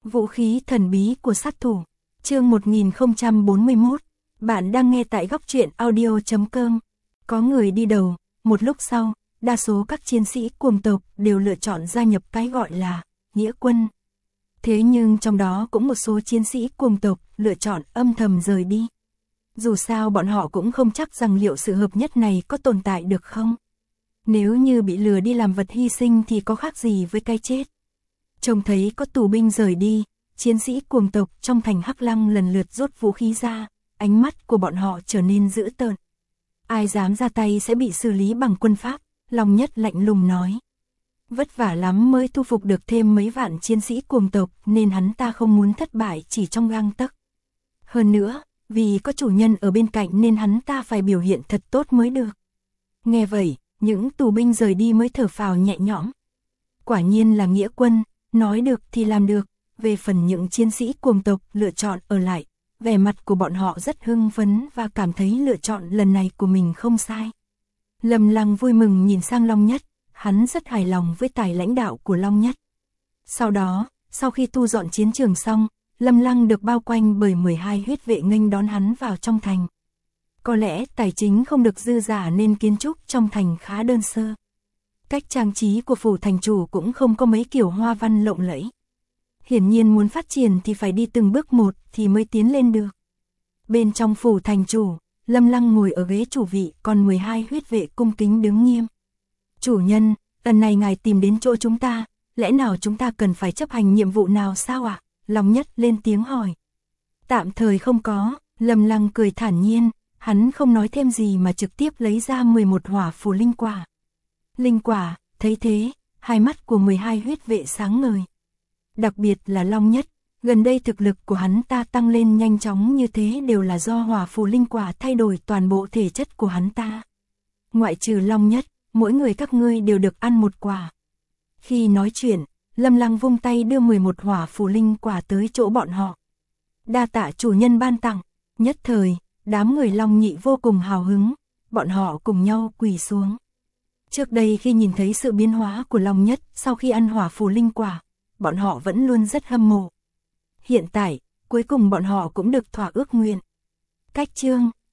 Vũ khí thần bí của sát thủ. Chương 1041. Bạn đang nghe tại góc truyện audio.com. Có người đi đầu, một lúc sau, đa số các chiến sĩ cuồng tộc đều lựa chọn gia nhập cái gọi là nghĩa quân. Thế nhưng trong đó cũng một số chiến sĩ cuồng tộc lựa chọn âm thầm rời đi. Dù sao bọn họ cũng không chắc rằng liệu sự hợp nhất này có tồn tại được không. Nếu như bị lừa đi làm vật hy sinh thì có khác gì với cái chết. Trông thấy có tù binh rời đi, chiến sĩ cuồng tộc trong thành Hắc Lăng lần lượt rút vũ khí ra, ánh mắt của bọn họ trở nên dữ tợn. Ai dám ra tay sẽ bị xử lý bằng quân pháp, Long Nhất lạnh lùng nói. Vất vả lắm mới thu phục được thêm mấy vạn chiến sĩ cuồng tộc nên hắn ta không muốn thất bại chỉ trong gang tấc. Hơn nữa, vì có chủ nhân ở bên cạnh nên hắn ta phải biểu hiện thật tốt mới được. Nghe vậy, những tù binh rời đi mới thở phào nhẹ nhõm. Quả nhiên là nghĩa quân, nói được thì làm được. Về phần những chiến sĩ cuồng tộc lựa chọn ở lại, vẻ mặt của bọn họ rất hưng phấn và cảm thấy lựa chọn lần này của mình không sai. Lâm Lăng vui mừng nhìn sang Long Nhất, hắn rất hài lòng với tài lãnh đạo của Long Nhất. Sau đó, sau khi tu dọn chiến trường xong, Lâm Lăng được bao quanh bởi 12 huyết vệ nghênh đón hắn vào trong thành. Có lẽ tài chính không được dư dả nên kiến trúc trong thành khá đơn sơ. Cách trang trí của phủ thành chủ cũng không có mấy kiểu hoa văn lộng lẫy. Hiển nhiên muốn phát triển thì phải đi từng bước một thì mới tiến lên được. Bên trong phủ thành chủ, Lâm Lăng ngồi ở ghế chủ vị, còn 12 huyết vệ cung kính đứng nghiêm. Chủ nhân, lần này ngài tìm đến chỗ chúng ta, lẽ nào chúng ta cần phải chấp hành nhiệm vụ nào sao ạ? Long Nhất lên tiếng hỏi. Tạm thời không có, Lâm Lăng cười thản nhiên, hắn không nói thêm gì mà trực tiếp lấy ra 11 hỏa phù linh quả. Linh quả, thấy thế, hai mắt của 12 huyết vệ sáng ngời. Đặc biệt là Long Nhất, gần đây thực lực của hắn ta tăng lên nhanh chóng như thế đều là do hỏa phù linh quả thay đổi toàn bộ thể chất của hắn ta. Ngoại trừ Long Nhất, mỗi người các ngươi đều được ăn một quả. Khi nói chuyện, Lâm Lăng vung tay đưa 11 hỏa phù linh quả tới chỗ bọn họ. Đa tạ chủ nhân ban tặng. Nhất thời, đám người Long Nhị vô cùng hào hứng, bọn họ cùng nhau quỳ xuống. Trước đây khi nhìn thấy sự biến hóa của Long Nhất sau khi ăn hỏa phù linh quả, bọn họ vẫn luôn rất hâm mộ. Hiện tại, cuối cùng bọn họ cũng được thỏa ước nguyện. Cách chương